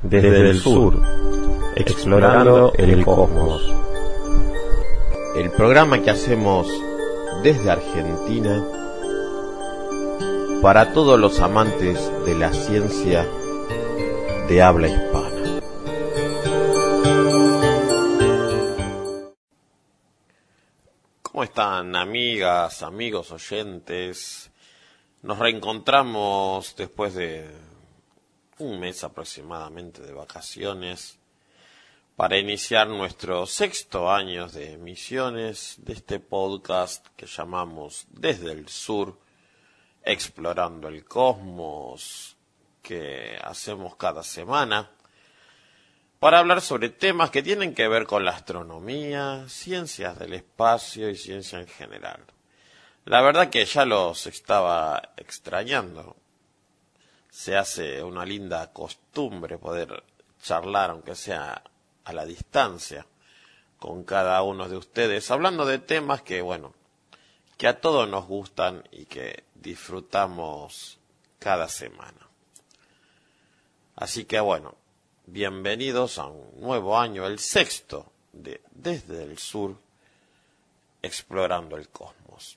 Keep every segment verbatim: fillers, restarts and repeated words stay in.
desde el sur, explorando el cosmos. El programa que hacemos desde Argentina para todos los amantes de la ciencia de habla hispana. ¿Cómo están, amigas, amigos, oyentes? Nos reencontramos después de un mes aproximadamente de vacaciones para iniciar nuestro sexto año de emisiones de este podcast que llamamos Desde el Sur, explorando el cosmos, que hacemos cada semana para hablar sobre temas que tienen que ver con la astronomía, ciencias del espacio y ciencia en general. La verdad que ya los estaba extrañando. Se hace una linda costumbre poder charlar, aunque sea a la distancia, con cada uno de ustedes, hablando de temas que, bueno, que a todos nos gustan y que disfrutamos cada semana. Así que, bueno, bienvenidos a un nuevo año, el sexto de Desde el Sur, explorando el cosmos.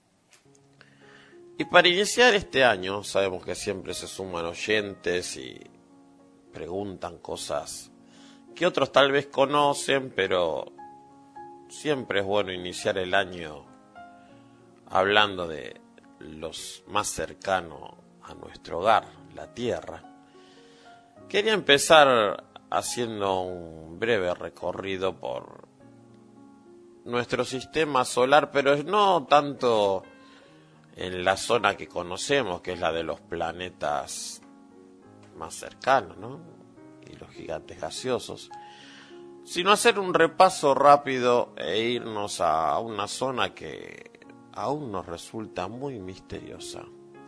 Y para iniciar este año, sabemos que siempre se suman oyentes y preguntan cosas que otros tal vez conocen, pero siempre es bueno iniciar el año hablando de los más cercanos a nuestro hogar, la Tierra. Quería empezar haciendo un breve recorrido por nuestro sistema solar, pero no tanto en la zona que conocemos, que es la de los planetas más cercanos, ¿no? Y los gigantes gaseosos, sino hacer un repaso rápido e irnos a una zona que aún nos resulta muy misteriosa,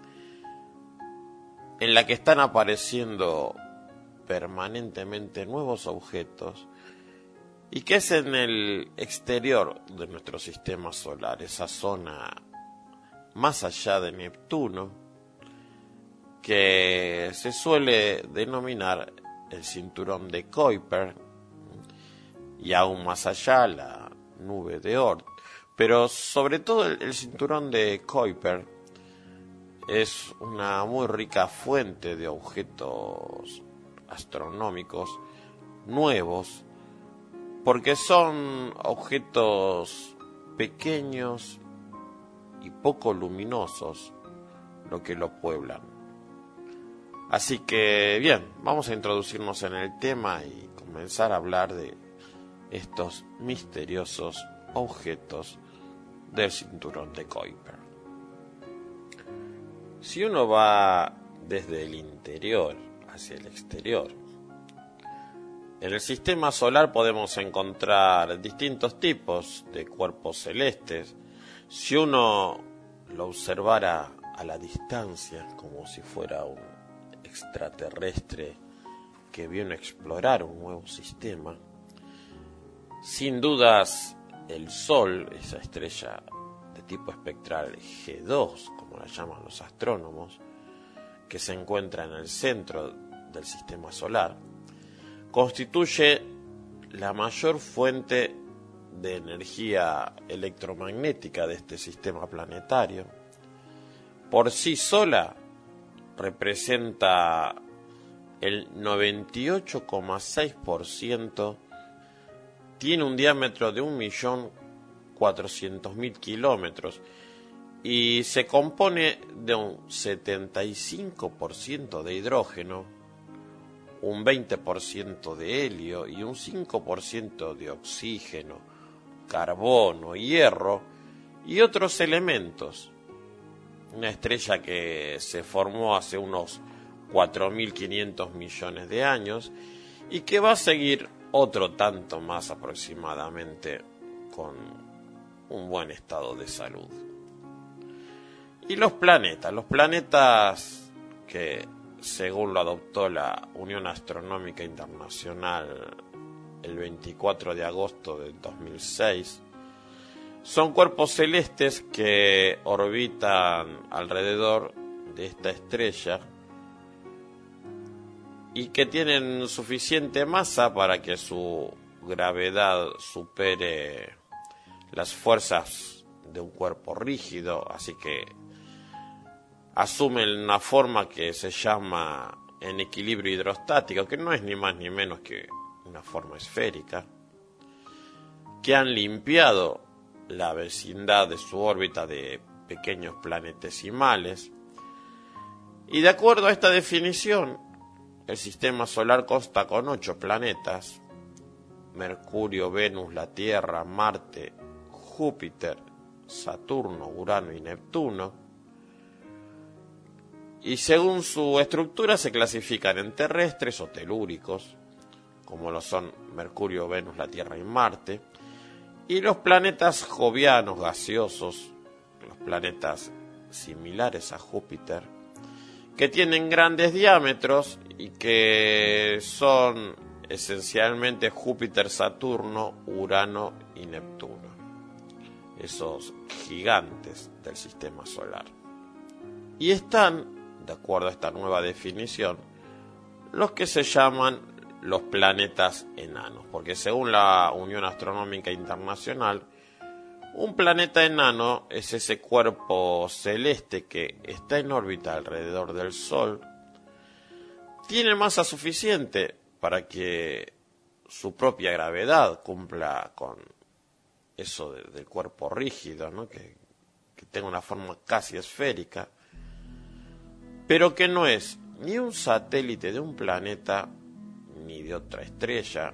en la que están apareciendo permanentemente nuevos objetos y que es en el exterior de nuestro sistema solar, esa zona más allá de Neptuno, que se suele denominar el cinturón de Kuiper, y aún más allá la nube de Oort. Pero sobre todo el, el cinturón de Kuiper es una muy rica fuente de objetos astronómicos nuevos, porque son objetos pequeños y poco luminosos lo que lo pueblan. Así que bien, vamos a introducirnos en el tema y comenzar a hablar de estos misteriosos objetos del cinturón de Kuiper. Si uno va desde el interior hacia el exterior, en el sistema solar podemos encontrar distintos tipos de cuerpos celestes. Si uno lo observara a la distancia, como si fuera un extraterrestre que viene a explorar un nuevo sistema, sin dudas el Sol, esa estrella de tipo espectral G dos, como la llaman los astrónomos, que se encuentra en el centro del sistema solar, constituye la mayor fuente de energía electromagnética de este sistema planetario. Por sí sola representa el noventa y ocho coma seis por ciento, tiene un diámetro de un millón cuatrocientos mil kilómetros y se compone de un setenta y cinco por ciento de hidrógeno, un veinte por ciento de helio y un cinco por ciento de oxígeno, carbono, hierro y otros elementos. Una estrella que se formó hace unos cuatro mil quinientos millones de años y que va a seguir otro tanto más aproximadamente con un buen estado de salud. Y los planetas, los planetas que según lo adoptó la Unión Astronómica Internacional el veinticuatro de agosto del dos mil seis, son cuerpos celestes que orbitan alrededor de esta estrella y que tienen suficiente masa para que su gravedad supere las fuerzas de un cuerpo rígido, así que asumen una forma que se llama en equilibrio hidrostático, que no es ni más ni menos que una forma esférica, que han limpiado la vecindad de su órbita de pequeños planetesimales, y de acuerdo a esta definición, el sistema solar consta con ocho planetas: Mercurio, Venus, la Tierra, Marte, Júpiter, Saturno, Urano y Neptuno, y según su estructura se clasifican en terrestres o telúricos, como lo son Mercurio, Venus, la Tierra y Marte, y los planetas jovianos gaseosos, los planetas similares a Júpiter, que tienen grandes diámetros y que son esencialmente Júpiter, Saturno, Urano y Neptuno, esos gigantes del sistema solar. Y están, de acuerdo a esta nueva definición, los que se llaman los planetas enanos, porque según la Unión Astronómica Internacional, un planeta enano es ese cuerpo celeste que está en órbita alrededor del Sol, tiene masa suficiente para que su propia gravedad cumpla con eso de, del cuerpo rígido, ¿no? que, que tenga una forma casi esférica, pero que no es ni un satélite de un planeta ni de otra estrella,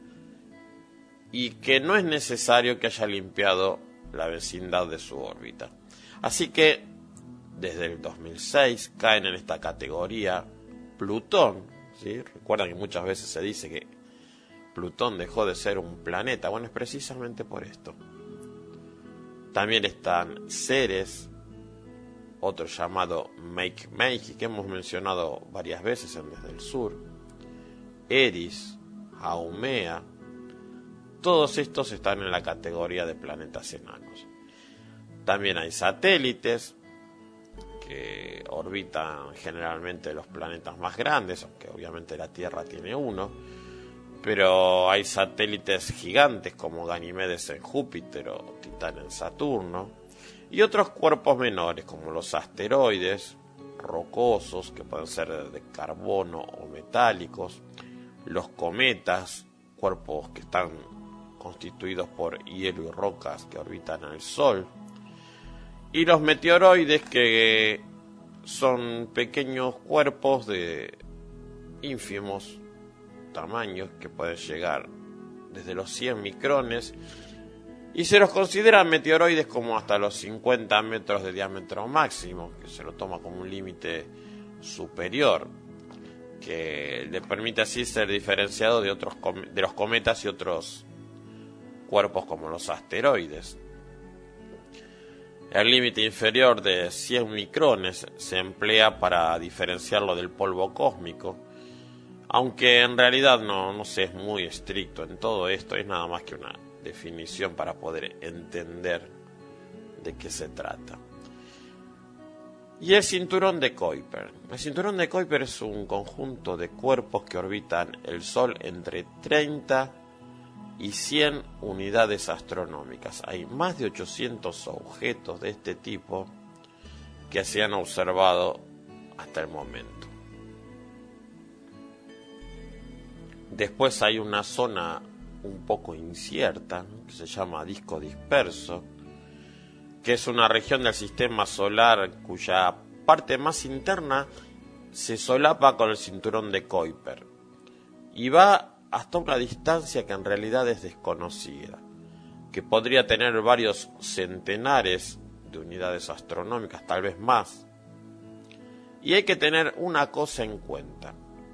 y que no es necesario que haya limpiado la vecindad de su órbita. Así que desde el dos mil seis caen en esta categoría Plutón, ¿sí? Recuerdan que muchas veces se dice que Plutón dejó de ser un planeta. Bueno, es precisamente por esto. También están Ceres, otro llamado Makemake, que hemos mencionado varias veces en Desde el Sur, Eris, Haumea. Todos estos están en la categoría de planetas enanos. También hay satélites que orbitan generalmente los planetas más grandes, aunque obviamente la Tierra tiene uno, pero hay satélites gigantes como Ganímedes en Júpiter o Titán en Saturno, y otros cuerpos menores como los asteroides rocosos, que pueden ser de carbono o metálicos, los cometas, cuerpos que están constituidos por hielo y rocas que orbitan al Sol, y los meteoroides, que son pequeños cuerpos de ínfimos tamaños que pueden llegar desde los cien micrones, y se los considera meteoroides como hasta los cincuenta metros de diámetro máximo, que se lo toma como un límite superior, que le permite así ser diferenciado de otros de los cometas y otros cuerpos como los asteroides. El límite inferior de cien micrones se emplea para diferenciarlo del polvo cósmico, aunque en realidad no, no se es muy estricto en todo esto, es nada más que una definición para poder entender de qué se trata. Y el cinturón de Kuiper. El cinturón de Kuiper es un conjunto de cuerpos que orbitan el Sol entre treinta y cien unidades astronómicas. Hay más de ochocientos objetos de este tipo que se han observado hasta el momento. Después hay una zona un poco incierta, ¿no?, que se llama disco disperso, que es una región del sistema solar cuya parte más interna se solapa con el cinturón de Kuiper y va hasta una distancia que en realidad es desconocida, que podría tener varios centenares de unidades astronómicas, tal vez más. Y hay que tener una cosa en cuenta.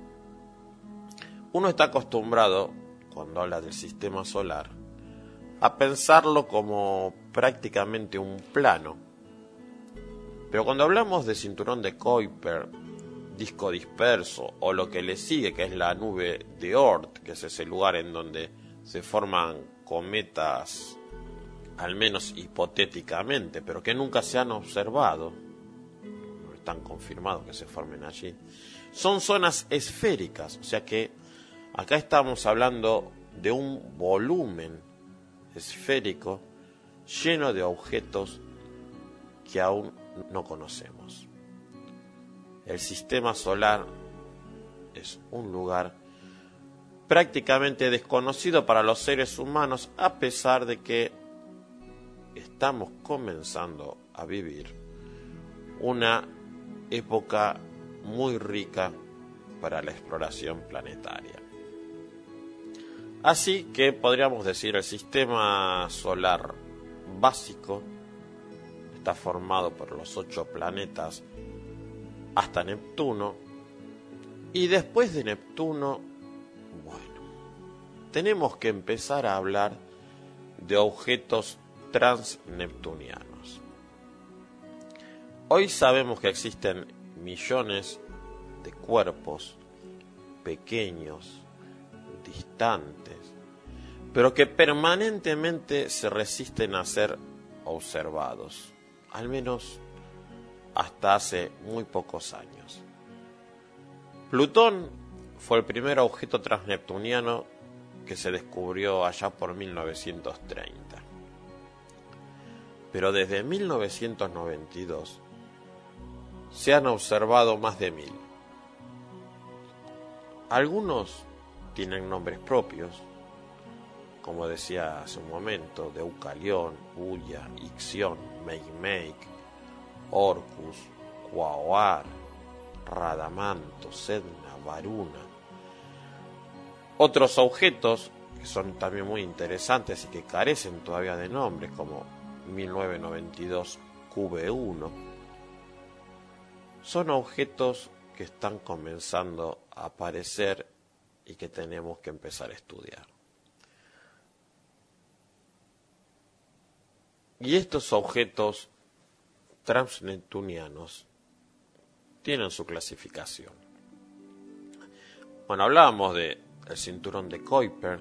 Uno está acostumbrado, cuando habla del sistema solar, a pensarlo como prácticamente un plano. Pero cuando hablamos de cinturón de Kuiper, disco disperso, o lo que le sigue, que es la nube de Oort, que es ese lugar en donde se forman cometas, al menos hipotéticamente, pero que nunca se han observado, no están confirmados que se formen allí, son zonas esféricas, o sea que acá estamos hablando de un volumen esférico lleno de objetos que aún no conocemos. El sistema solar es un lugar prácticamente desconocido para los seres humanos, a pesar de que estamos comenzando a vivir una época muy rica para la exploración planetaria. Así que podríamos decir el sistema solar básico está formado por los ocho planetas hasta Neptuno, y después de Neptuno, bueno, tenemos que empezar a hablar de objetos transneptunianos. Hoy sabemos que existen millones de cuerpos pequeños, distantes, pero que permanentemente se resisten a ser observados, al menos hasta hace muy pocos años. Plutón fue el primer objeto transneptuniano que se descubrió allá por mil novecientos treinta. Pero desde mil novecientos noventa y dos se han observado más de mil. Algunos tienen nombres propios, como decía hace un momento, Deucalión, Ulla, Ixión, Makemake, Orcus, Quaoar, Radamanto, Sedna, Varuna. Otros objetos que son también muy interesantes y que carecen todavía de nombres, como mil novecientos noventa y dos Q B uno, son objetos que están comenzando a aparecer y que tenemos que empezar a estudiar. Y estos objetos transneptunianos tienen su clasificación. Bueno, hablábamos de el cinturón de Kuiper,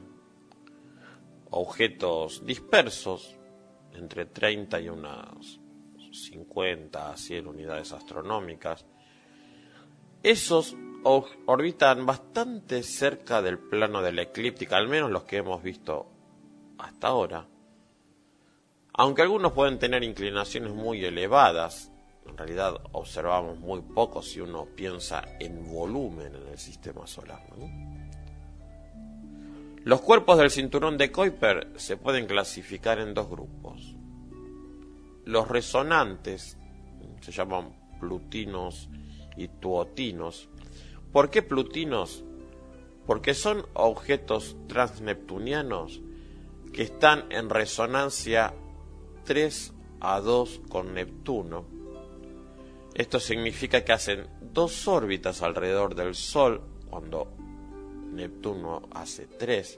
objetos dispersos entre treinta y unas cincuenta a cien unidades astronómicas. Esos orbitan bastante cerca del plano de la eclíptica, al menos los que hemos visto hasta ahora. Aunque algunos pueden tener inclinaciones muy elevadas, en realidad observamos muy poco si uno piensa en volumen en el sistema solar, ¿no? Los cuerpos del cinturón de Kuiper se pueden clasificar en dos grupos. Los resonantes se llaman plutinos y tuotinos. ¿Por qué plutinos? Porque son objetos transneptunianos que están en resonancia tres a dos con Neptuno. Esto significa que hacen dos órbitas alrededor del Sol cuando Neptuno hace tres.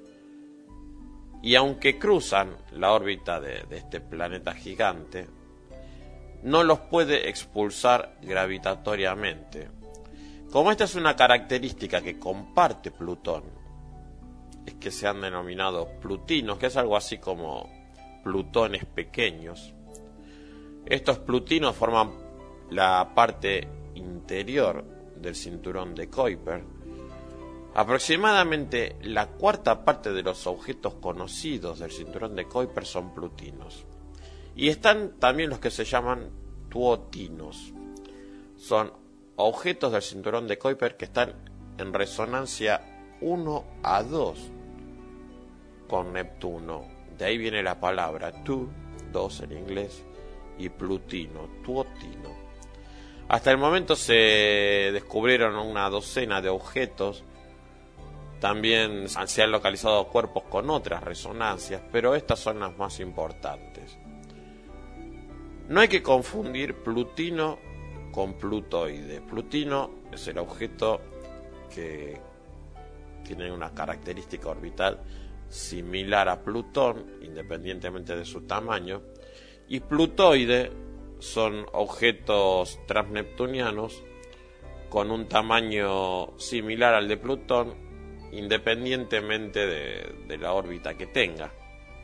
Y aunque cruzan la órbita de, de este planeta gigante, no los puede expulsar gravitatoriamente. Como esta es una característica que comparte Plutón, es que se han denominado plutinos, que es algo así como plutones pequeños. Estos plutinos forman la parte interior del cinturón de Kuiper. Aproximadamente la cuarta parte de los objetos conocidos del cinturón de Kuiper son plutinos. Y están también los que se llaman tuotinos. Son objetos del cinturón de Kuiper que están en resonancia uno a dos con Neptuno. De ahí viene la palabra tu, dos en inglés, y plutino, tuotino. Hasta el momento se descubrieron una docena de objetos. También se han localizado cuerpos con otras resonancias, pero estas son las más importantes. No hay que confundir plutino con plutoide. Plutino es el objeto que tiene una característica orbital similar a Plutón, independientemente de su tamaño, y plutoide son objetos transneptunianos con un tamaño similar al de Plutón, independientemente de, de la órbita que tenga.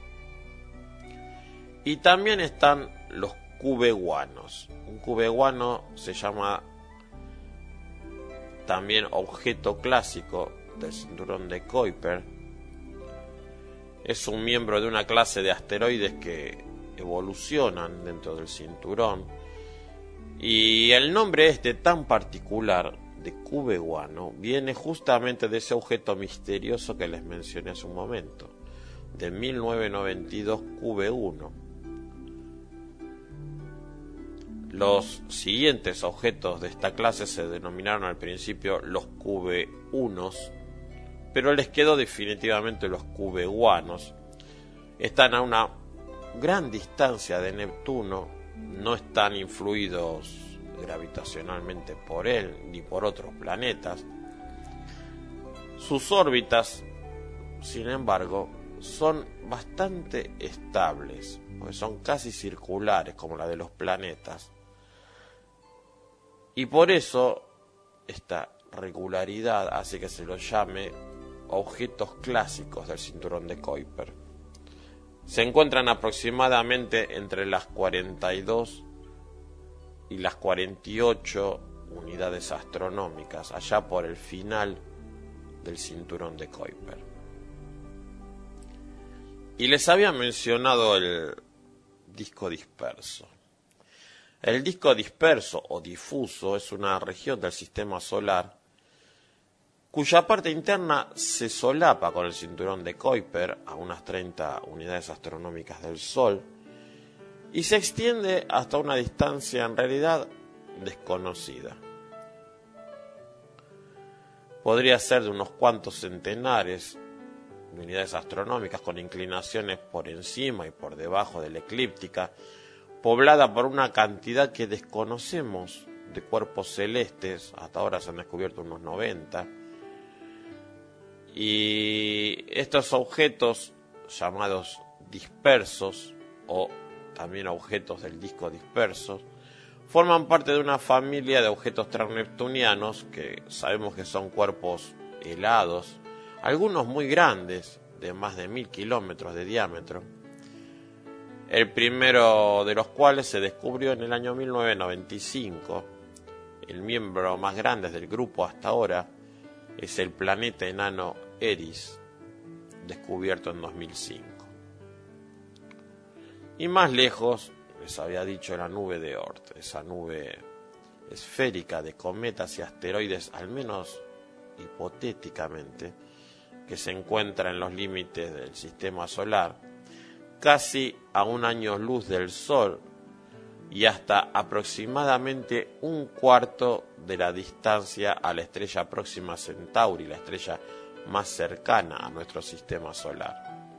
Y también están los cubeguanos. Un cubeguano se llama también objeto clásico del cinturón de Kuiper. Es un miembro de una clase de asteroides que evolucionan dentro del cinturón, y el nombre este tan particular de Q B uno viene justamente de ese objeto misterioso que les mencioné hace un momento, de mil novecientos noventa y dos Q B uno. Los siguientes objetos de esta clase se denominaron al principio los Q B uno, pero les quedó definitivamente los Q B uno. Están a una gran distancia de Neptuno, no están influidos gravitacionalmente por él ni por otros planetas. Sus órbitas, sin embargo, son bastante estables, porque son casi circulares como la de los planetas, y por eso esta regularidad hace que se los llame objetos clásicos del cinturón de Kuiper. Se encuentran aproximadamente entre las cuarenta y dos y las cuarenta y ocho unidades astronómicas, allá por el final del cinturón de Kuiper. Y les había mencionado el disco disperso. El disco disperso o difuso es una región del sistema solar cuya parte interna se solapa con el cinturón de Kuiper a unas treinta unidades astronómicas del Sol y se extiende hasta una distancia en realidad desconocida. Podría ser de unos cuantos centenares de unidades astronómicas con inclinaciones por encima y por debajo de la eclíptica, poblada por una cantidad que desconocemos de cuerpos celestes. Hasta ahora se han descubierto unos noventa. Y estos objetos llamados dispersos, o también objetos del disco disperso, forman parte de una familia de objetos transneptunianos que sabemos que son cuerpos helados, algunos muy grandes, de más de mil kilómetros de diámetro. El primero de los cuales se descubrió en el año mil novecientos noventa y cinco. El miembro más grande del grupo hasta ahora es el planeta enano Eris, descubierto en dos mil cinco. Y más lejos, les había dicho, la nube de Oort, esa nube esférica de cometas y asteroides, al menos hipotéticamente, que se encuentra en los límites del sistema solar, casi a un año luz del Sol y hasta aproximadamente un cuarto de la distancia a la estrella Próxima Centauri, la estrella más cercana a nuestro sistema solar.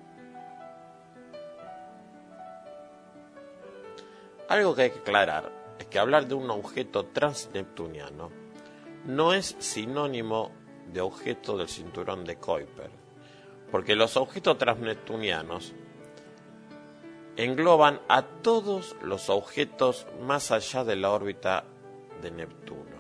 Algo que hay que aclarar es que hablar de un objeto transneptuniano no es sinónimo de objeto del cinturón de Kuiper, porque los objetos transneptunianos engloban a todos los objetos más allá de la órbita de Neptuno.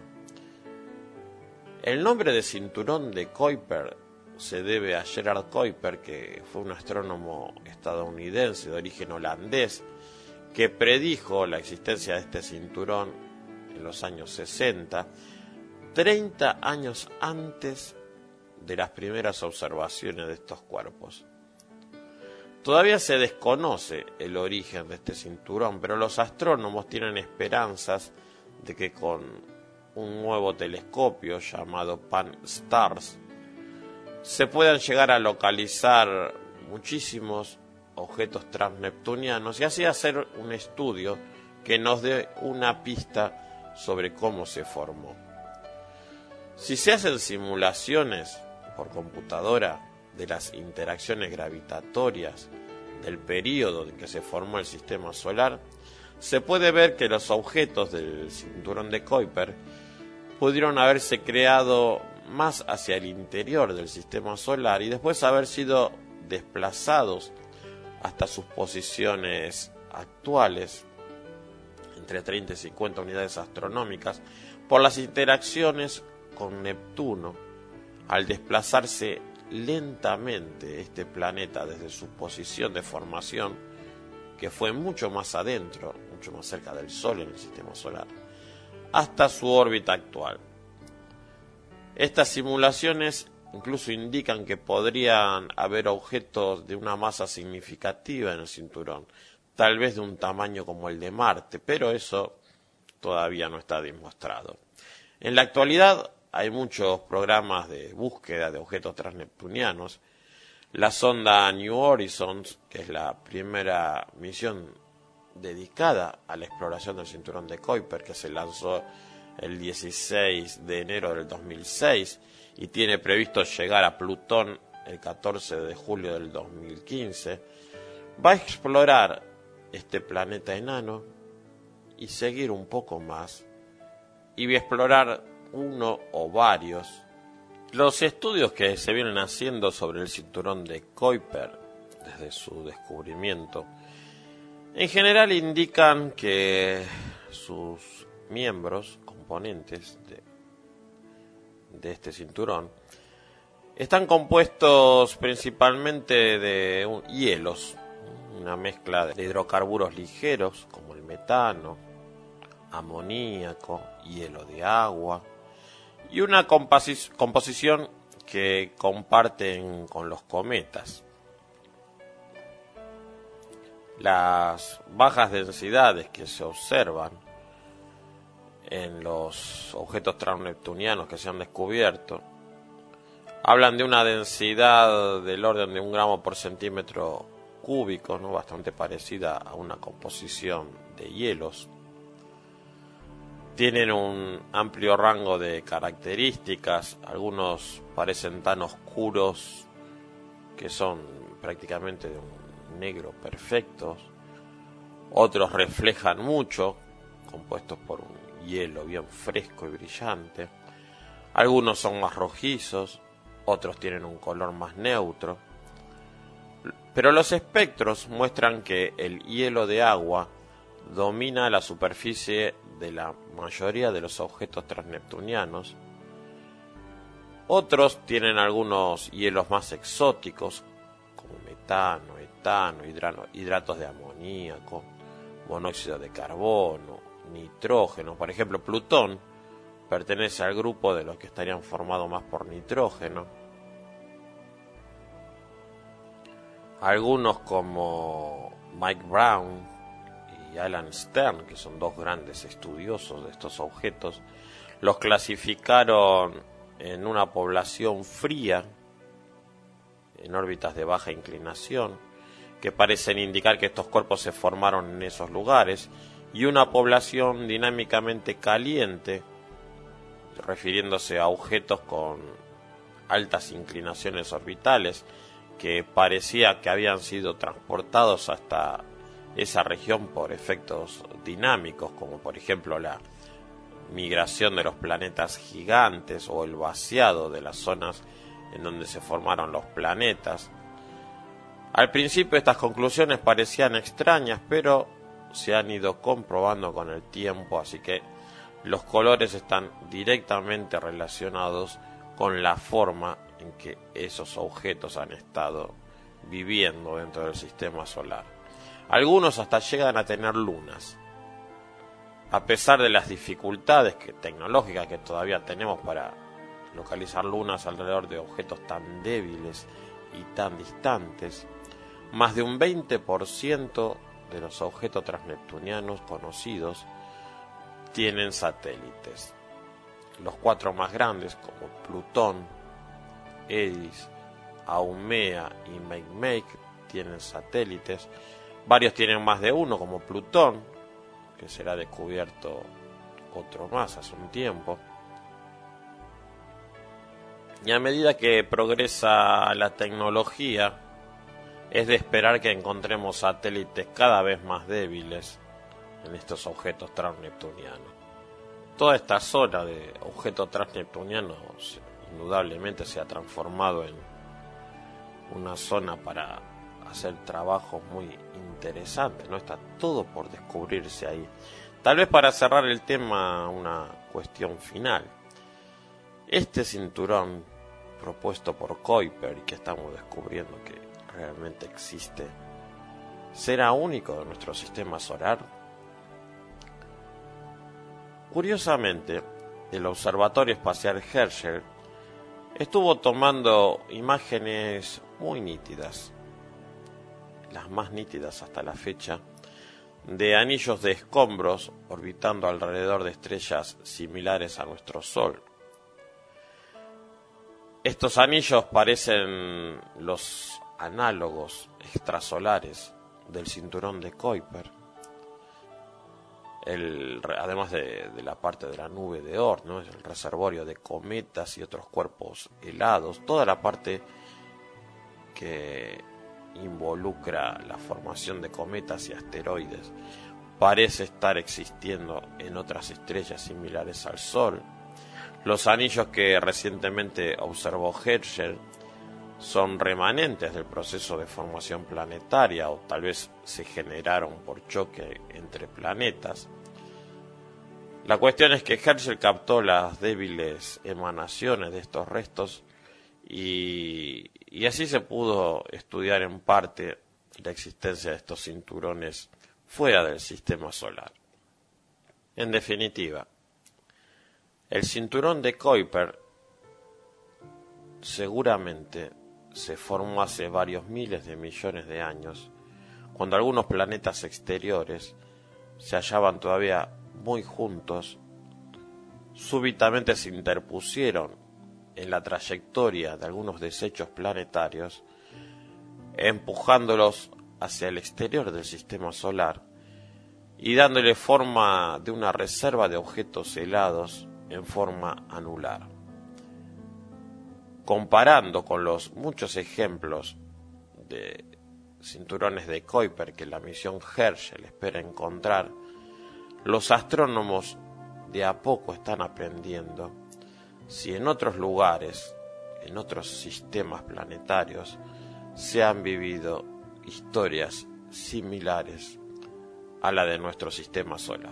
El nombre de cinturón de Kuiper se debe a Gerard Kuiper, que fue un astrónomo estadounidense de origen holandés, que predijo la existencia de este cinturón en los años sesenta, treinta años antes de las primeras observaciones de estos cuerpos. Todavía se desconoce el origen de este cinturón, pero los astrónomos tienen esperanzas de que con un nuevo telescopio llamado Pan-STARRS se puedan llegar a localizar muchísimos objetos transneptunianos y así hacer un estudio que nos dé una pista sobre cómo se formó. Si se hacen simulaciones por computadora de las interacciones gravitatorias del período en que se formó el sistema solar, se puede ver que los objetos del cinturón de Kuiper pudieron haberse creado más hacia el interior del sistema solar y después haber sido desplazados hasta sus posiciones actuales, entre treinta y cincuenta unidades astronómicas, por las interacciones con Neptuno, al desplazarse lentamente este planeta desde su posición de formación, que fue mucho más adentro, mucho más cerca del Sol en el sistema solar, hasta su órbita actual. Estas simulaciones incluso indican que podrían haber objetos de una masa significativa en el cinturón, tal vez de un tamaño como el de Marte, pero eso todavía no está demostrado. En la actualidad hay muchos programas de búsqueda de objetos transneptunianos. La sonda New Horizons, que es la primera misión dedicada a la exploración del cinturón de Kuiper, que se lanzó el dieciséis de enero del dos mil seis y tiene previsto llegar a Plutón el catorce de julio del dos mil quince, va a explorar este planeta enano y seguir un poco más, y va a explorar uno o varios. Los estudios que se vienen haciendo sobre el cinturón de Kuiper desde su descubrimiento en general indican que sus miembros, componentes de, de este cinturón, están compuestos principalmente de un, hielos, una mezcla de hidrocarburos ligeros como el metano, amoníaco, hielo de agua, y una composi- composición que comparten con los cometas. Las bajas densidades que se observan en los objetos transneptunianos que se han descubierto hablan de una densidad del orden de un gramo por centímetro cúbico, ¿no? Bastante parecida a una composición de hielos. Tienen un amplio rango de características, algunos parecen tan oscuros que son prácticamente de un negro perfectos, otros reflejan mucho, compuestos por un hielo bien fresco y brillante, algunos son más rojizos, otros tienen un color más neutro, pero los espectros muestran que el hielo de agua domina la superficie de la mayoría de los objetos transneptunianos. Otros tienen algunos hielos más exóticos, como metano, etano, hidrano, hidratos de amoníaco, monóxido de carbono, nitrógeno. Por ejemplo, Plutón pertenece al grupo de los que estarían formados más por nitrógeno. Algunos como Mike Brown y Alan Stern, que son dos grandes estudiosos de estos objetos, los clasificaron en una población fría, en órbitas de baja inclinación, que parecen indicar que estos cuerpos se formaron en esos lugares, y una población dinámicamente caliente, refiriéndose a objetos con altas inclinaciones orbitales, que parecía que habían sido transportados hasta esa región por efectos dinámicos, como por ejemplo la migración de los planetas gigantes o el vaciado de las zonas en donde se formaron los planetas. Al principio estas conclusiones parecían extrañas, pero se han ido comprobando con el tiempo, así que los colores están directamente relacionados con la forma en que esos objetos han estado viviendo dentro del sistema solar. Algunos hasta llegan a tener lunas. A pesar de las dificultades que, tecnológicas que todavía tenemos para localizar lunas alrededor de objetos tan débiles y tan distantes, más de un veinte por ciento de los objetos transneptunianos conocidos tienen satélites. Los cuatro más grandes, como Plutón, Eris, Haumea y Makemake, tienen satélites. Varios tienen más de uno, como Plutón, que será descubierto otro más hace un tiempo. Y a medida que progresa la tecnología, es de esperar que encontremos satélites cada vez más débiles en estos objetos transneptunianos. Toda esta zona de objetos transneptunianos indudablemente se ha transformado en una zona para hacer trabajos muy interesantes, ¿no? Está todo por descubrirse ahí. Tal vez para cerrar el tema, una cuestión final. Este cinturón propuesto por Kuiper y que estamos descubriendo que realmente existe, ¿será único de nuestro sistema solar? Curiosamente, el Observatorio Espacial Herschel estuvo tomando imágenes muy nítidas, las más nítidas hasta la fecha, de anillos de escombros orbitando alrededor de estrellas similares a nuestro Sol. Estos anillos parecen los análogos extrasolares del cinturón de Kuiper, el, además de, de la parte de la nube de Oort, ¿no? Es el reservorio de cometas y otros cuerpos helados, toda la parte que involucra la formación de cometas y asteroides parece estar existiendo en otras estrellas similares al Sol. Los anillos que recientemente observó Herschel son remanentes del proceso de formación planetaria, o tal vez se generaron por choque entre planetas. La cuestión es que Herschel captó las débiles emanaciones de estos restos y, y así se pudo estudiar en parte la existencia de estos cinturones fuera del sistema solar. En definitiva, el cinturón de Kuiper seguramente se formó hace varios miles de millones de años, cuando algunos planetas exteriores se hallaban todavía muy juntos, súbitamente se interpusieron en la trayectoria de algunos desechos planetarios, empujándolos hacia el exterior del sistema solar y dándole forma de una reserva de objetos helados en forma anular. Comparando con los muchos ejemplos de cinturones de Kuiper que la misión Herschel espera encontrar, los astrónomos de a poco están aprendiendo si en otros lugares, en otros sistemas planetarios, se han vivido historias similares a la de nuestro sistema solar.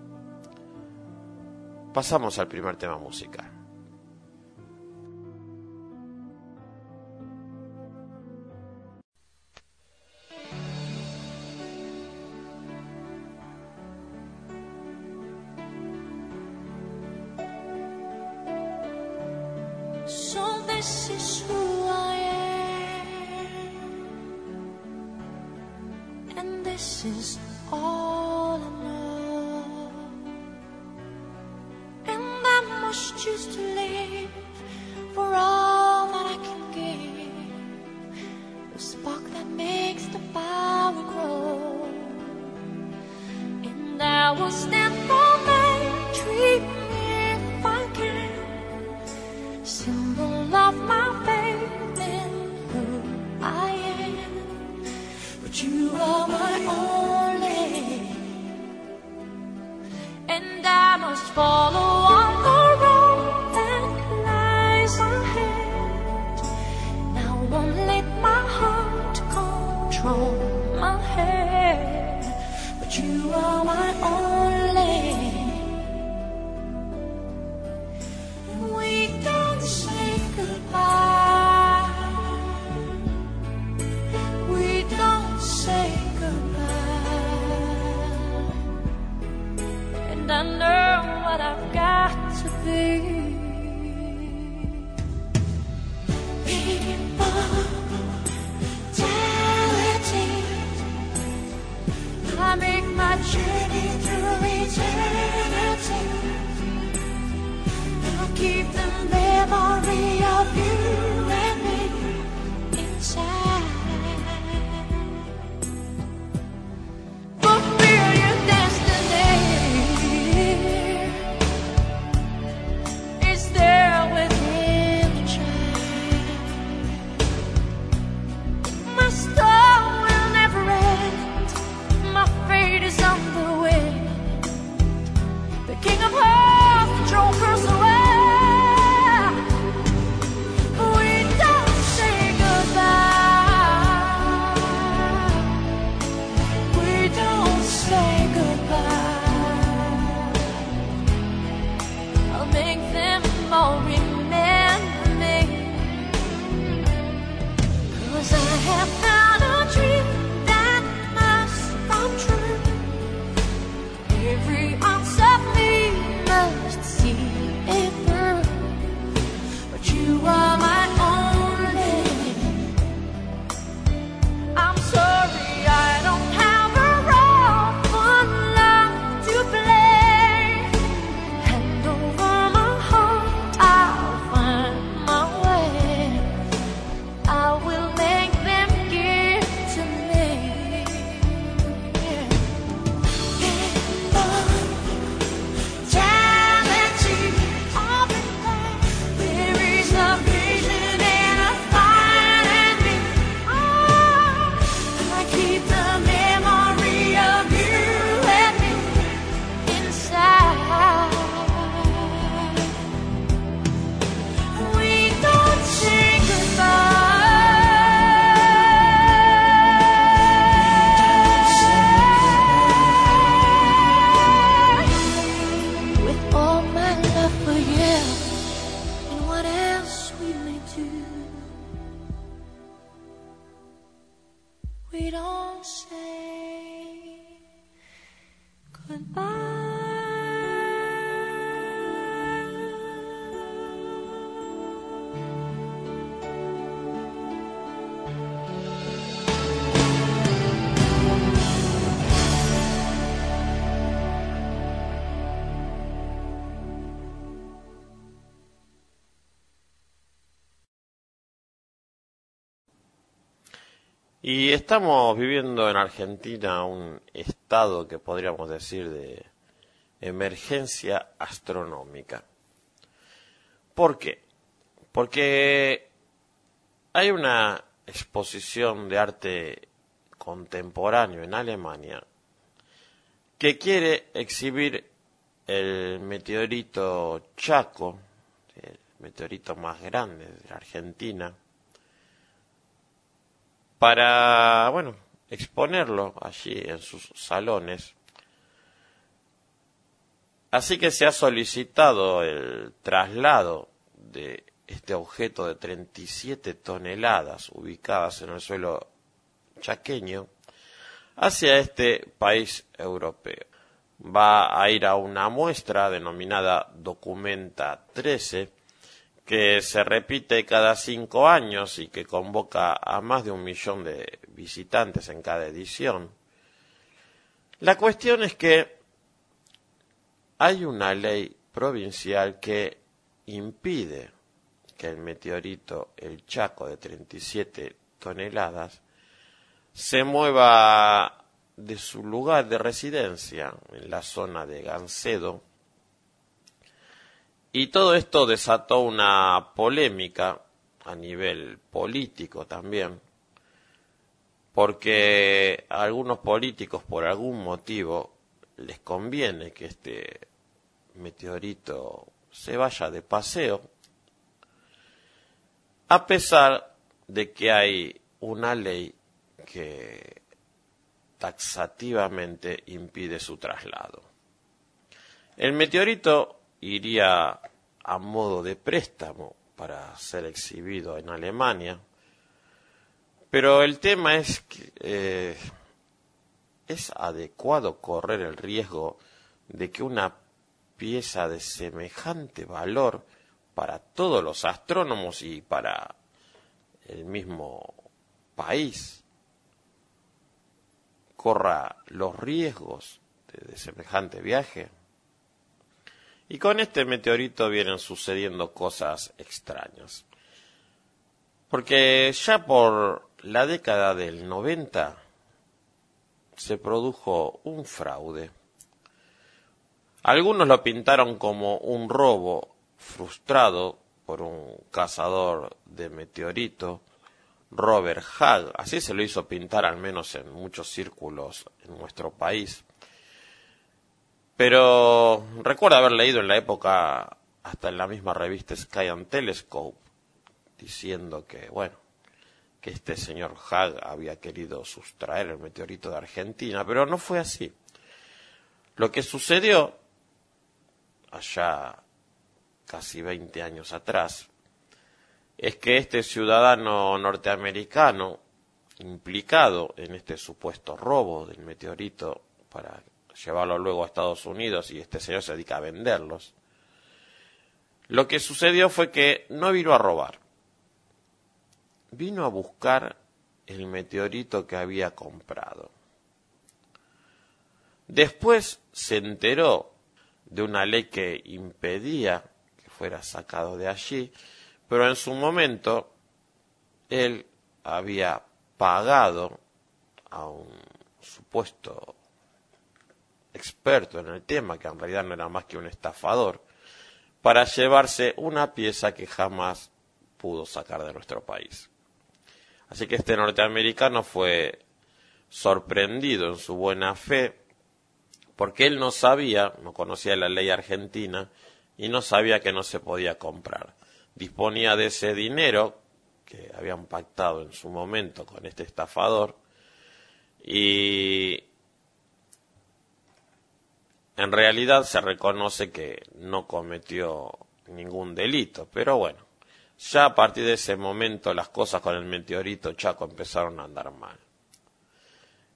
Pasamos al primer tema musical. So this is who I am, and this is all I know, and I must choose to live for all that I can give, the spark that makes the fire grow, and I will stand for victory if I can. Symbol of my faith in who I am, but you are my only, and I must follow on the road that lies ahead, and I won't let my heart control my head, but you are my only. I know what I've got to be. Immortality. I make my journey through eternity. I'll keep the memory of you and me inside. You are we don't say goodbye. Y estamos viviendo en Argentina un estado que podríamos decir de emergencia astronómica. ¿Por qué? Porque hay una exposición de arte contemporáneo en Alemania que quiere exhibir el meteorito Chaco, el meteorito más grande de la Argentina, para, bueno, exponerlo allí en sus salones. Así que se ha solicitado el traslado de este objeto de treinta y siete toneladas ubicadas en el suelo chaqueño hacia este país europeo. Va a ir a una muestra denominada Documenta trece, que se repite cada cinco años y que convoca a más de un millón de visitantes en cada edición. La cuestión es que hay una ley provincial que impide que el meteorito, el Chaco de treinta y siete toneladas, se mueva de su lugar de residencia en la zona de Gancedo. Y todo esto desató una polémica a nivel político también, porque a algunos políticos por algún motivo les conviene que este meteorito se vaya de paseo, a pesar de que hay una ley que taxativamente impide su traslado. El meteorito iría a modo de préstamo para ser exhibido en Alemania, pero el tema es que eh, es adecuado correr el riesgo de que una pieza de semejante valor para todos los astrónomos y para el mismo país corra los riesgos de, de semejante viaje. Y con este meteorito vienen sucediendo cosas extrañas. Porque ya por la década del noventa se produjo un fraude. Algunos lo pintaron como un robo frustrado por un cazador de meteorito, Robert Hagg. Así se lo hizo pintar al menos en muchos círculos en nuestro país. Pero recuerdo haber leído en la época, hasta en la misma revista Sky and Telescope, diciendo que, bueno, que este señor Hagg había querido sustraer el meteorito de Argentina, pero no fue así. Lo que sucedió allá casi veinte años atrás es que este ciudadano norteamericano implicado en este supuesto robo del meteorito para llevarlo luego a Estados Unidos, y este señor se dedica a venderlos, lo que sucedió fue que no vino a robar, vino a buscar el meteorito que había comprado. Después se enteró de una ley que impedía que fuera sacado de allí, pero en su momento él había pagado a un supuesto experto en el tema, que en realidad no era más que un estafador, para llevarse una pieza que jamás pudo sacar de nuestro país. Así que este norteamericano fue sorprendido en su buena fe, porque él no sabía, no conocía la ley argentina, y no sabía que no se podía comprar. Disponía de ese dinero que habían pactado en su momento con este estafador, y en realidad se reconoce que no cometió ningún delito, pero bueno, ya a partir de ese momento las cosas con el meteorito Chaco empezaron a andar mal.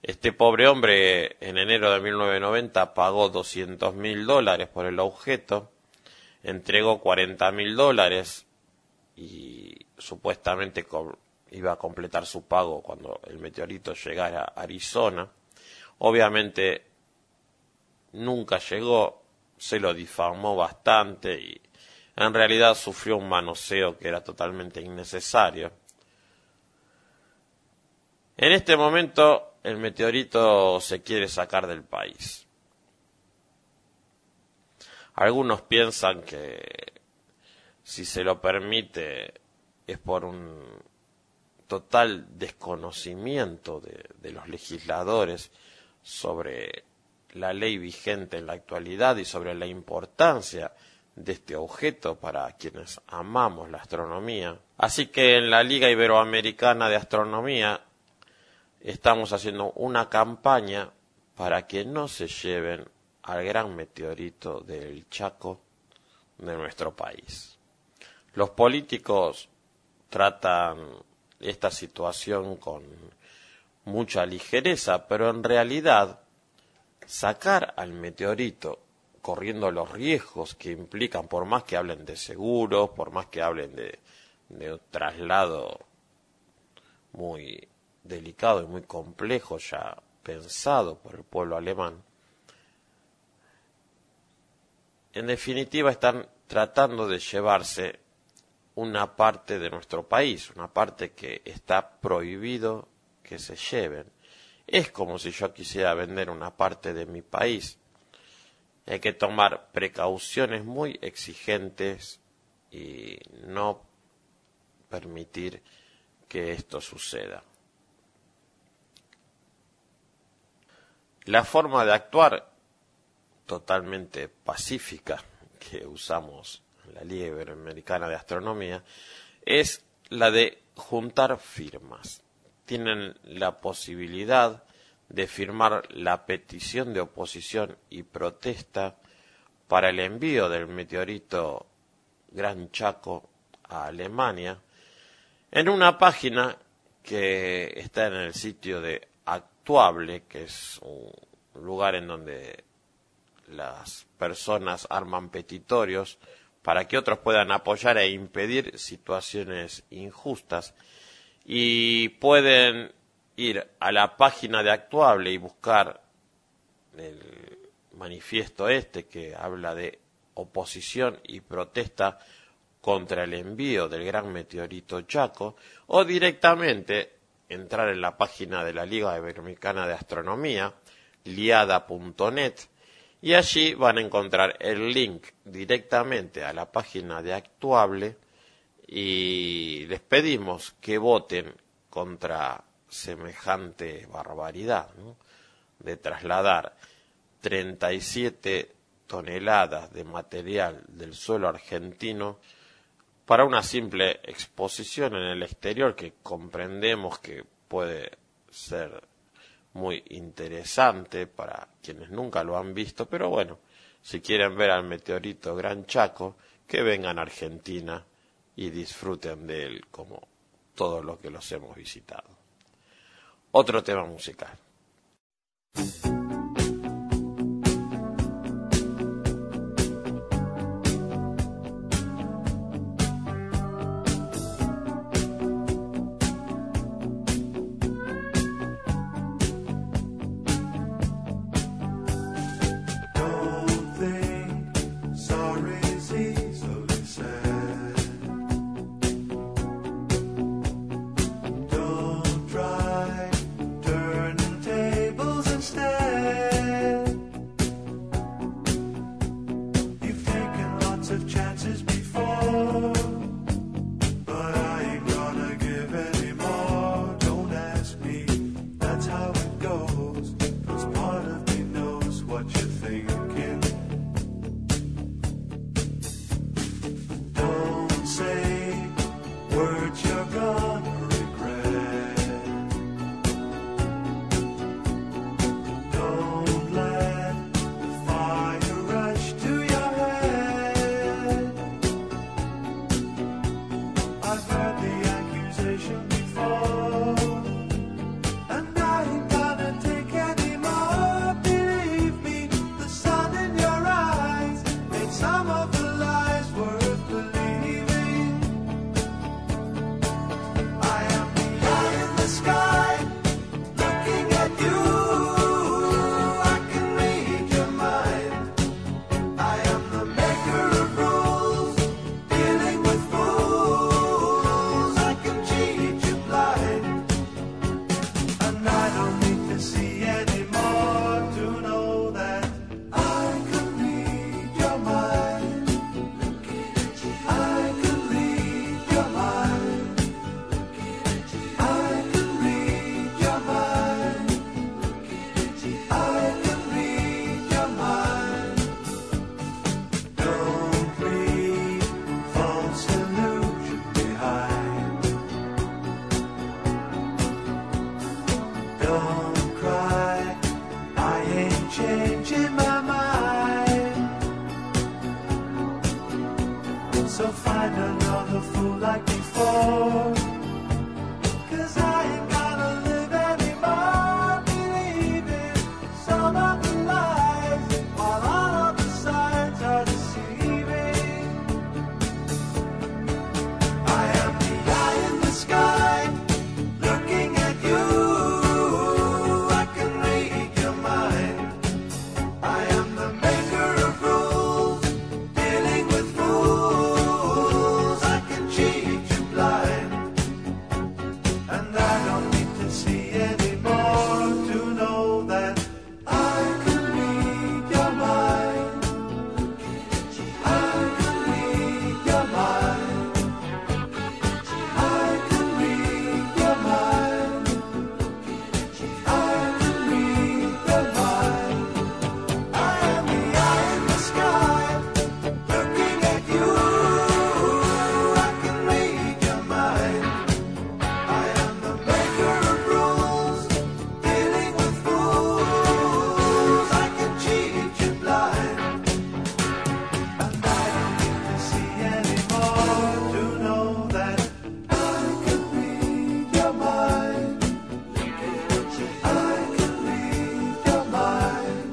Este pobre hombre en enero de mil novecientos noventa pagó doscientos mil dólares por el objeto, entregó cuarenta mil dólares y supuestamente iba a completar su pago cuando el meteorito llegara a Arizona. Obviamente nunca llegó, se lo difamó bastante y en realidad sufrió un manoseo que era totalmente innecesario. En este momento el meteorito se quiere sacar del país. Algunos piensan que si se lo permite es por un total desconocimiento de, de los legisladores sobre la ley vigente en la actualidad y sobre la importancia de este objeto para quienes amamos la astronomía. Así que en la Liga Iberoamericana de Astronomía estamos haciendo una campaña para que no se lleven al gran meteorito del Chaco de nuestro país. Los políticos tratan esta situación con mucha ligereza, pero en realidad sacar al meteorito corriendo los riesgos que implican, por más que hablen de seguros, por más que hablen de, de un traslado muy delicado y muy complejo ya pensado por el pueblo alemán, en definitiva están tratando de llevarse una parte de nuestro país, una parte que está prohibido que se lleven. Es como si yo quisiera vender una parte de mi país. Hay que tomar precauciones muy exigentes y no permitir que esto suceda. La forma de actuar totalmente pacífica que usamos en la Liga Iberoamericana de Astronomía es la de juntar firmas. Tienen la posibilidad de firmar la petición de oposición y protesta para el envío del meteorito Gran Chaco a Alemania en una página que está en el sitio de Actuable, que es un lugar en donde las personas arman petitorios para que otros puedan apoyar e impedir situaciones injustas, y pueden ir a la página de Actuable y buscar el manifiesto este que habla de oposición y protesta contra el envío del gran meteorito Chaco, o directamente entrar en la página de la Liga Iberoamericana de Astronomía, liada punto net, y allí van a encontrar el link directamente a la página de Actuable, y les pedimos que voten contra semejante barbaridad, ¿no?, de trasladar treinta y siete toneladas de material del suelo argentino para una simple exposición en el exterior, que comprendemos que puede ser muy interesante para quienes nunca lo han visto, pero bueno, si quieren ver al meteorito Gran Chaco, que vengan a Argentina y disfruten de él como todos los que los hemos visitado. Otro tema musical. Don't try, turn and don't cry, I ain't changing my mind. So find another fool like before, 'cause I ain't gotta live anymore believing some of the lies, while all of the signs are deceiving. I am the eye in the sky, looking at you. I can read your mind. I am the maker of rules, dealing with fools. I can cheat you blind, and I don't need to see anymore to know that I can read your mind. I can read your mind. I can read your mind. I can read your mind. I am the eye in the sky, looking at you. I can read your mind. I am the maker of rules, dealing with fools. I can cheat you blind, and I don't need to see anymore to know that I can read your mind. I can read your mind.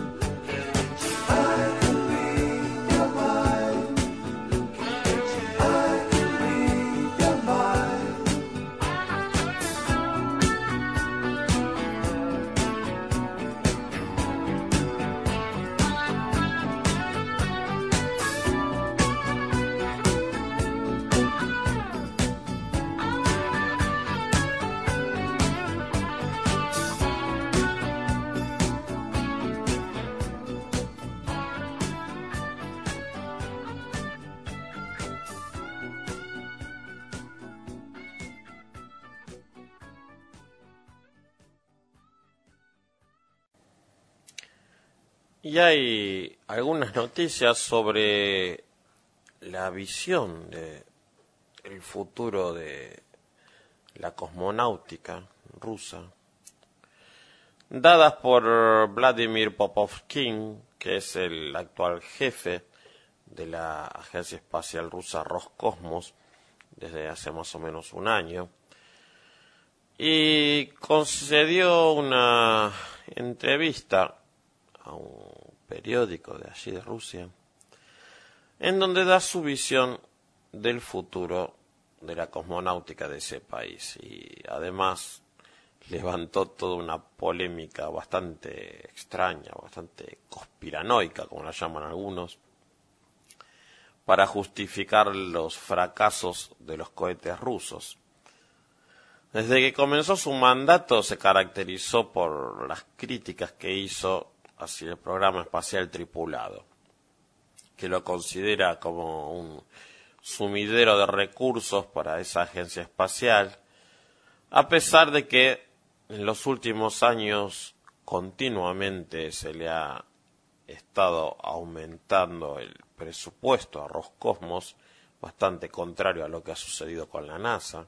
I can read your mind. I can read your mind. Y hay algunas noticias sobre la visión de el futuro de la cosmonáutica rusa, dadas por Vladimir Popovkin, que es el actual jefe de la agencia espacial rusa Roscosmos desde hace más o menos un año, y concedió una entrevista a un periódico de allí de Rusia, en donde da su visión del futuro de la cosmonáutica de ese país, y además levantó toda una polémica bastante extraña, bastante conspiranoica, como la llaman algunos, para justificar los fracasos de los cohetes rusos. Desde que comenzó su mandato se caracterizó por las críticas que hizo hacia el programa espacial tripulado, que lo considera como un sumidero de recursos para esa agencia espacial, a pesar de que en los últimos años continuamente se le ha estado aumentando el presupuesto a Roscosmos, bastante contrario a lo que ha sucedido con la NASA.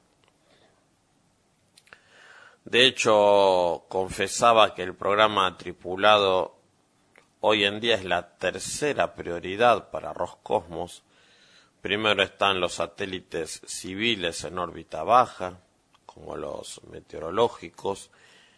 De hecho, confesaba que el programa tripulado hoy en día es la tercera prioridad para Roscosmos. Primero están los satélites civiles en órbita baja, como los meteorológicos,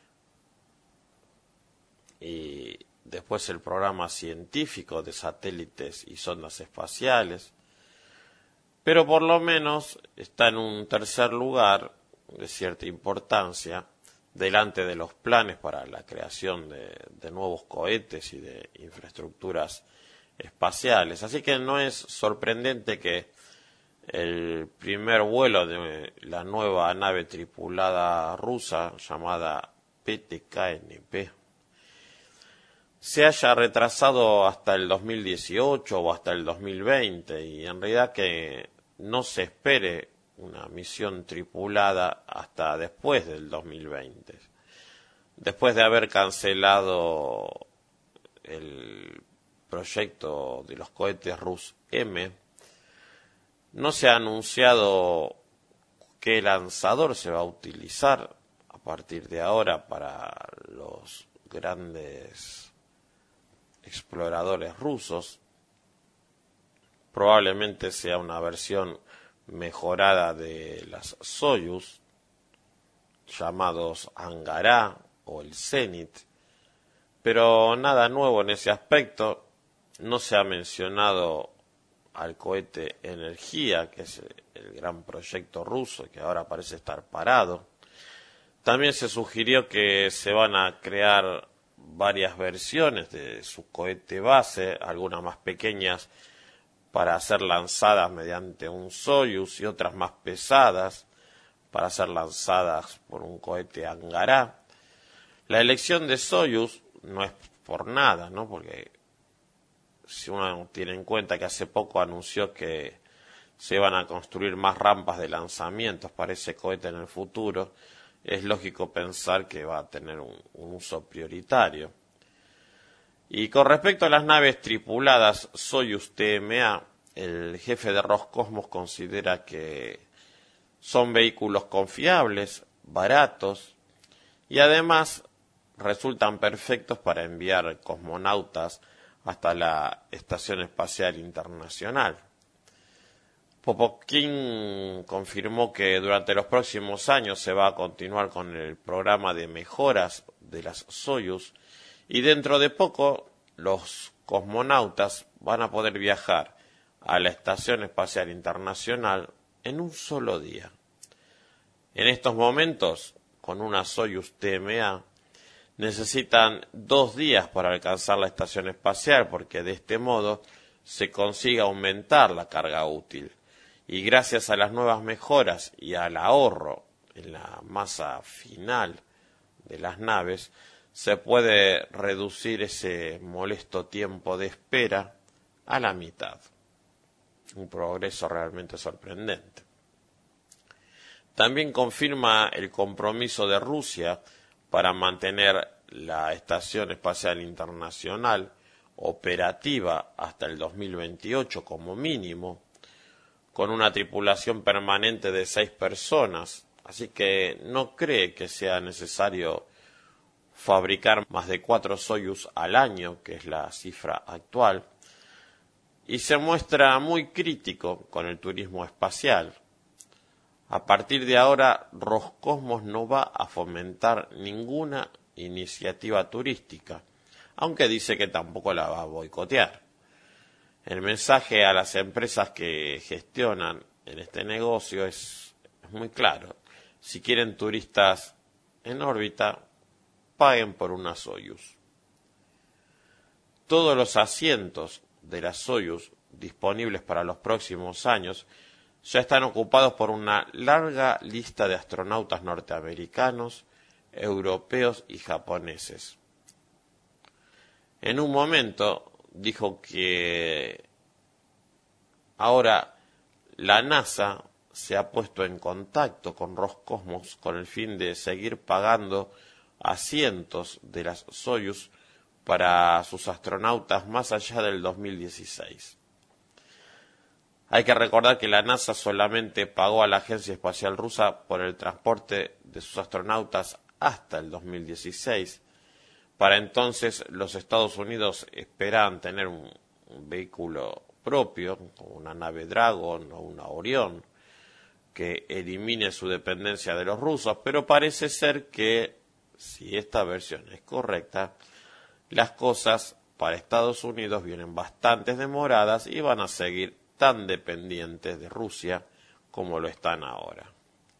y después el programa científico de satélites y sondas espaciales, pero por lo menos está en un tercer lugar de cierta importancia, delante de los planes para la creación de, de nuevos cohetes y de infraestructuras espaciales. Así que no es sorprendente que el primer vuelo de la nueva nave tripulada rusa llamada P T K N P se haya retrasado hasta el dos mil dieciocho o hasta el dos mil veinte, y en realidad que no se espere una misión tripulada hasta después del dos mil veinte. Después de haber cancelado el proyecto de los cohetes Rus M, no se ha anunciado qué lanzador se va a utilizar a partir de ahora para los grandes exploradores rusos. Probablemente sea una versión mejorada de las Soyuz, llamados Angará o el Zenit, pero nada nuevo en ese aspecto. No se ha mencionado al cohete Energía, que es el gran proyecto ruso que ahora parece estar parado. También se sugirió que se van a crear varias versiones de su cohete base, algunas más pequeñas para ser lanzadas mediante un Soyuz y otras más pesadas para ser lanzadas por un cohete Angará. La elección de Soyuz no es por nada, ¿no? Porque si uno tiene en cuenta que hace poco anunció que se iban a construir más rampas de lanzamientos para ese cohete en el futuro, es lógico pensar que va a tener un, un uso prioritario. Y con respecto a las naves tripuladas Soyuz T M A, el jefe de Roscosmos considera que son vehículos confiables, baratos y además resultan perfectos para enviar cosmonautas hasta la Estación Espacial Internacional. Popovkin confirmó que durante los próximos años se va a continuar con el programa de mejoras de las Soyuz y dentro de poco los cosmonautas van a poder viajar a la Estación Espacial Internacional en un solo día. En estos momentos, con una Soyuz T M A, necesitan dos días para alcanzar la estación espacial, porque de este modo se consigue aumentar la carga útil. Y gracias a las nuevas mejoras y al ahorro en la masa final de las naves, se puede reducir ese molesto tiempo de espera a la mitad. Un progreso realmente sorprendente. También confirma el compromiso de Rusia para mantener la Estación Espacial Internacional operativa hasta el dos mil veintiocho como mínimo, con una tripulación permanente de seis personas, así que no cree que sea necesario fabricar más de cuatro Soyuz al año, que es la cifra actual, y se muestra muy crítico con el turismo espacial. A partir de ahora, Roscosmos no va a fomentar ninguna iniciativa turística, aunque dice que tampoco la va a boicotear. El mensaje a las empresas que gestionan en este negocio es, es muy claro. Si quieren turistas en órbita, paguen por una Soyuz. Todos los asientos de la Soyuz disponibles para los próximos años ya están ocupados por una larga lista de astronautas norteamericanos, europeos y japoneses. En un momento dijo que ahora la NASA se ha puesto en contacto con Roscosmos con el fin de seguir pagando asientos de las Soyuz para sus astronautas más allá del dos mil dieciséis. Hay que recordar que la NASA solamente pagó a la Agencia Espacial Rusa por el transporte de sus astronautas hasta el dos mil dieciséis. Para entonces los Estados Unidos esperaban tener un, un vehículo propio, como una nave Dragon o una Orión, que elimine su dependencia de los rusos, pero parece ser que, si esta versión es correcta, las cosas para Estados Unidos vienen bastante demoradas y van a seguir tan dependientes de Rusia como lo están ahora.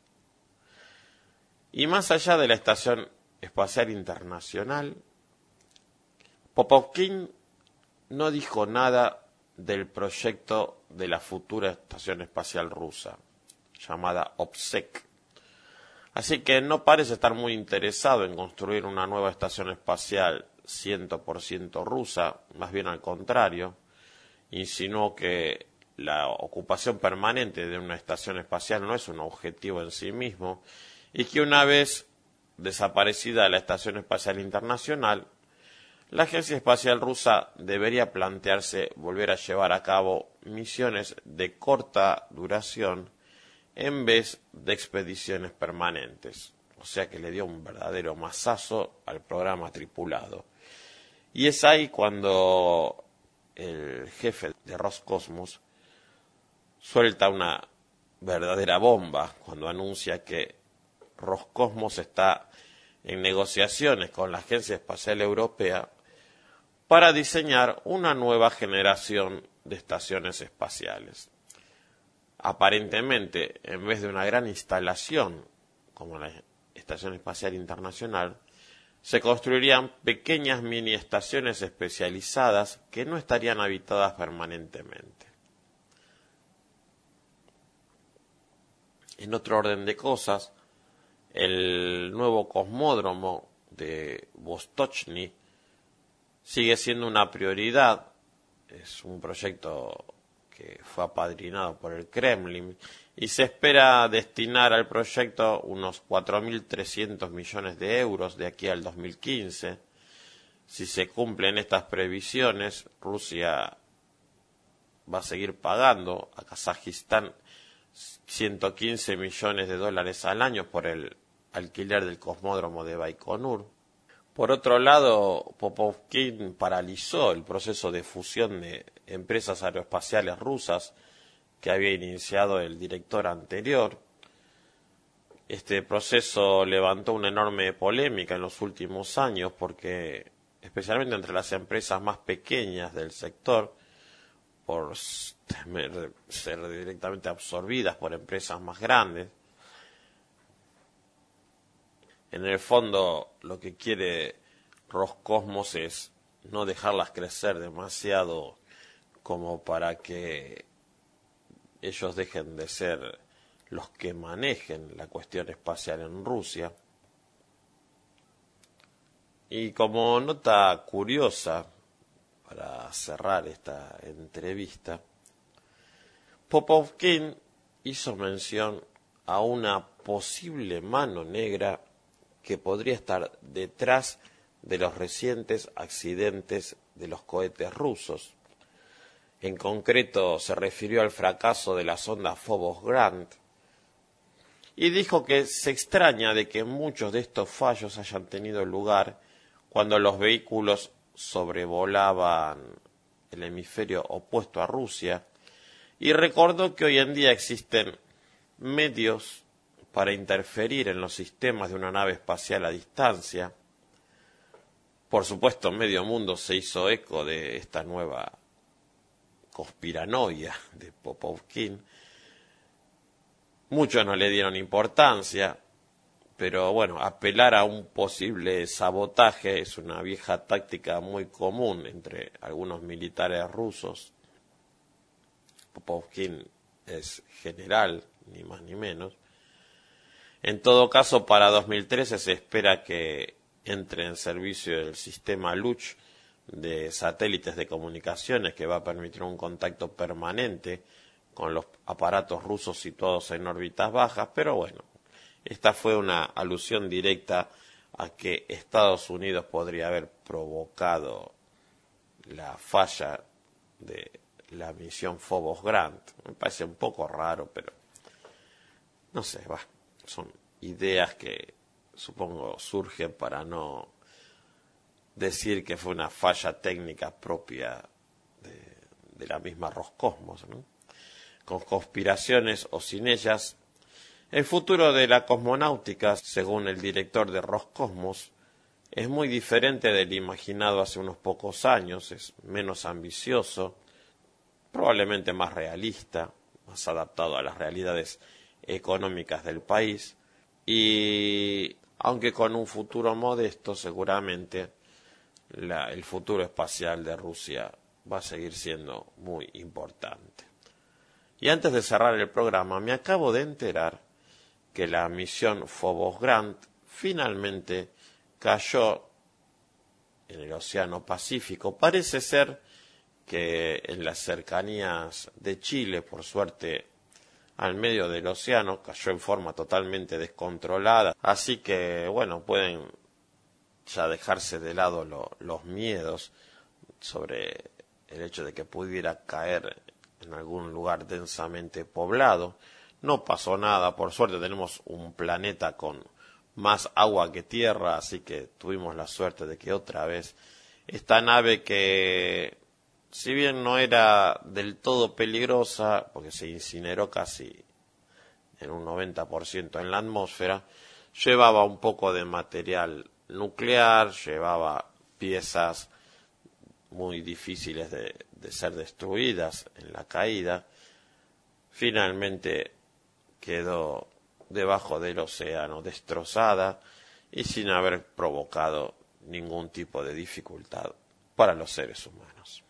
Y más allá de la Estación Espacial Internacional, Popovkin no dijo nada del proyecto de la futura Estación Espacial Rusa, llamada OPSEC. Así que no parece estar muy interesado en construir una nueva estación espacial cien por ciento rusa, más bien al contrario. Insinuó que la ocupación permanente de una estación espacial no es un objetivo en sí mismo y que una vez desaparecida la Estación Espacial Internacional, la Agencia Espacial Rusa debería plantearse volver a llevar a cabo misiones de corta duración en vez de expediciones permanentes, o sea que le dio un verdadero mazazo al programa tripulado. Y es ahí cuando el jefe de Roscosmos suelta una verdadera bomba cuando anuncia que Roscosmos está en negociaciones con la Agencia Espacial Europea para diseñar una nueva generación de estaciones espaciales. Aparentemente, en vez de una gran instalación como la Estación Espacial Internacional, se construirían pequeñas mini estaciones especializadas que no estarían habitadas permanentemente. En otro orden de cosas, el nuevo cosmódromo de Vostochny sigue siendo una prioridad. Es un proyecto que fue apadrinado por el Kremlin y se espera destinar al proyecto unos cuatro mil trescientos millones de euros de aquí al dos mil quince. Si se cumplen estas previsiones, Rusia va a seguir pagando a Kazajistán ciento quince millones de dólares al año por el alquiler del cosmódromo de Baikonur. Por otro lado, Popovkin paralizó el proceso de fusión de empresas aeroespaciales rusas que había iniciado el director anterior. Este proceso levantó una enorme polémica en los últimos años porque, especialmente entre las empresas más pequeñas del sector, por temer ser directamente absorbidas por empresas más grandes. En el fondo, lo que quiere Roscosmos es no dejarlas crecer demasiado como para que ellos dejen de ser los que manejen la cuestión espacial en Rusia. Y como nota curiosa, para cerrar esta entrevista, Popovkin hizo mención a una posible mano negra que podría estar detrás de los recientes accidentes de los cohetes rusos. En concreto, se refirió al fracaso de la sonda Phobos-Grant y dijo que se extraña de que muchos de estos fallos hayan tenido lugar cuando los vehículos sobrevolaban el hemisferio opuesto a Rusia, y recordó que hoy en día existen medios para interferir en los sistemas de una nave espacial a distancia. Por supuesto, medio mundo se hizo eco de esta nueva conspiranoia de Popovkin. Muchos no le dieron importancia, pero bueno, apelar a un posible sabotaje es una vieja táctica muy común entre algunos militares rusos. Popovkin es general, ni más ni menos. En todo caso, para dos mil trece se espera que entre en servicio el sistema Luch de satélites de comunicaciones que va a permitir un contacto permanente con los aparatos rusos situados en órbitas bajas, pero bueno, esta fue una alusión directa a que Estados Unidos podría haber provocado la falla de la misión Phobos-Grant. Me parece un poco raro, pero no sé, va, son ideas que supongo surgen para no decir que fue una falla técnica propia de, de la misma Roscosmos, ¿no? Con conspiraciones o sin ellas, el futuro de la cosmonáutica, según el director de Roscosmos, es muy diferente del imaginado hace unos pocos años. Es menos ambicioso, probablemente más realista, más adaptado a las realidades económicas del país, y aunque con un futuro modesto, seguramente la, el futuro espacial de Rusia va a seguir siendo muy importante. Y antes de cerrar el programa, me acabo de enterar que la misión Phobos-Grant finalmente cayó en el Océano Pacífico. Parece ser que en las cercanías de Chile, por suerte, al medio del océano, cayó en forma totalmente descontrolada. Así que, bueno, pueden ya dejarse de lado lo, los miedos sobre el hecho de que pudiera caer en algún lugar densamente poblado. No pasó nada, por suerte tenemos un planeta con más agua que tierra, así que tuvimos la suerte de que otra vez esta nave, que si bien no era del todo peligrosa, porque se incineró casi en un noventa por ciento en la atmósfera, llevaba un poco de material nuclear, llevaba piezas muy difíciles de, de ser destruidas en la caída. Finalmente quedó debajo del océano destrozada y sin haber provocado ningún tipo de dificultad para los seres humanos.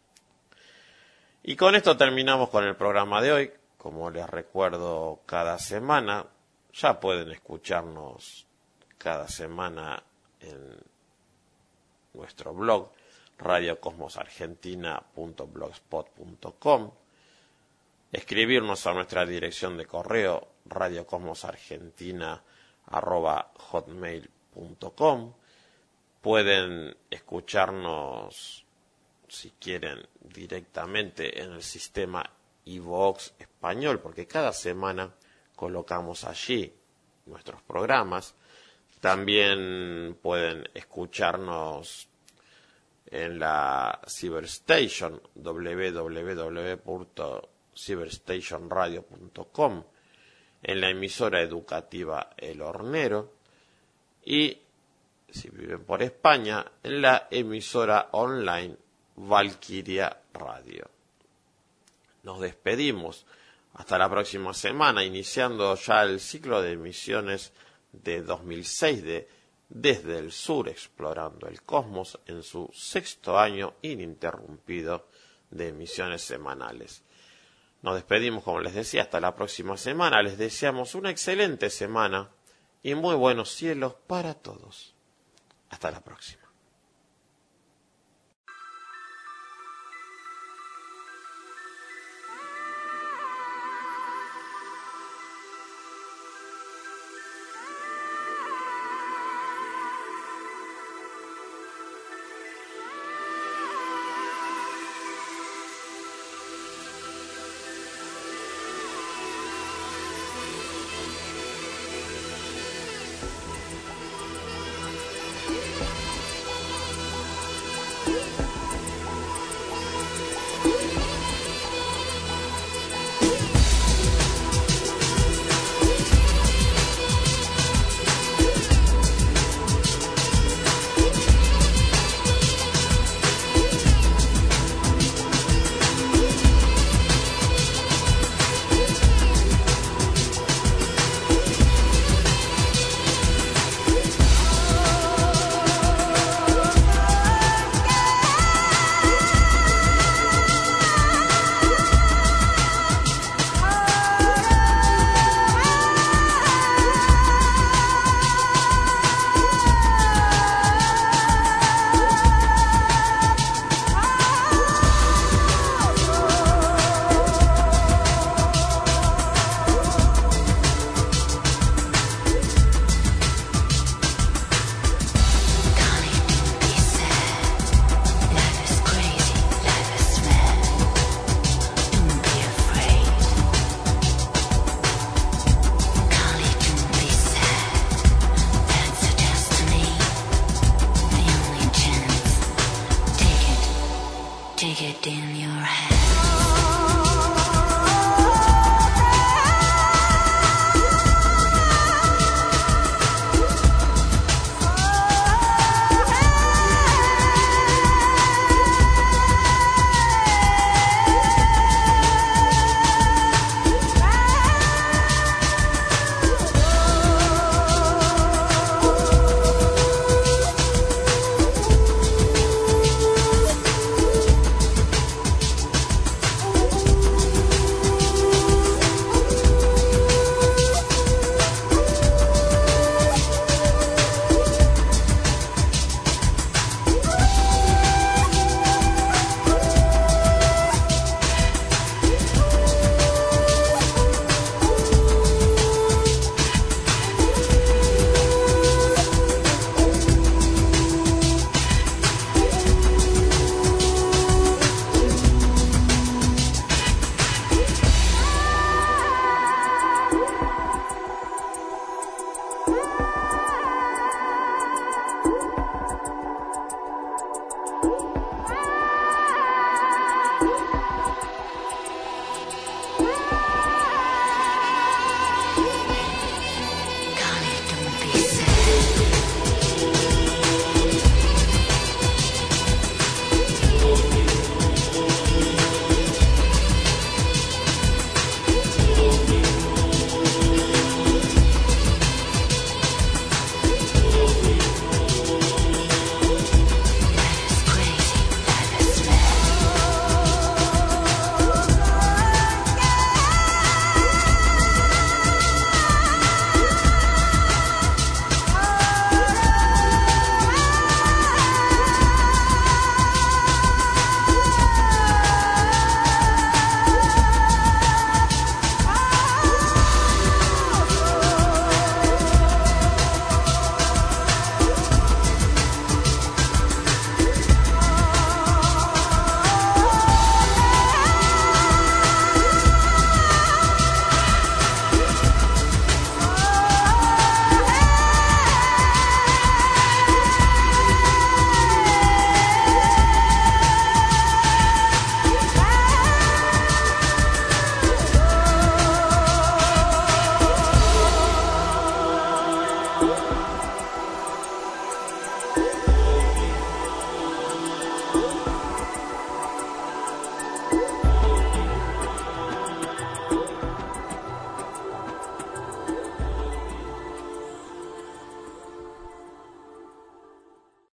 Y con esto terminamos con el programa de hoy. Como les recuerdo cada semana, ya pueden escucharnos cada semana en nuestro blog radio cosmos argentina punto blogspot punto com, escribirnos a nuestra dirección de correo radio cosmos argentina arroba hotmail punto com. Pueden escucharnos, si quieren, directamente en el sistema iVoox español, porque cada semana colocamos allí nuestros programas. También pueden escucharnos en la Cyberstation, doble u doble u doble u punto cyberstation radio punto com, en la emisora educativa El Hornero, y si viven por España, en la emisora online Valkyria Radio. Nos despedimos hasta la próxima semana, iniciando ya el ciclo de emisiones de dos mil seis de Desde el Sur Explorando el Cosmos, en su sexto año ininterrumpido de emisiones semanales. Nos despedimos, como les decía, hasta la próxima semana. Les deseamos una excelente semana y muy buenos cielos para todos. Hasta la próxima.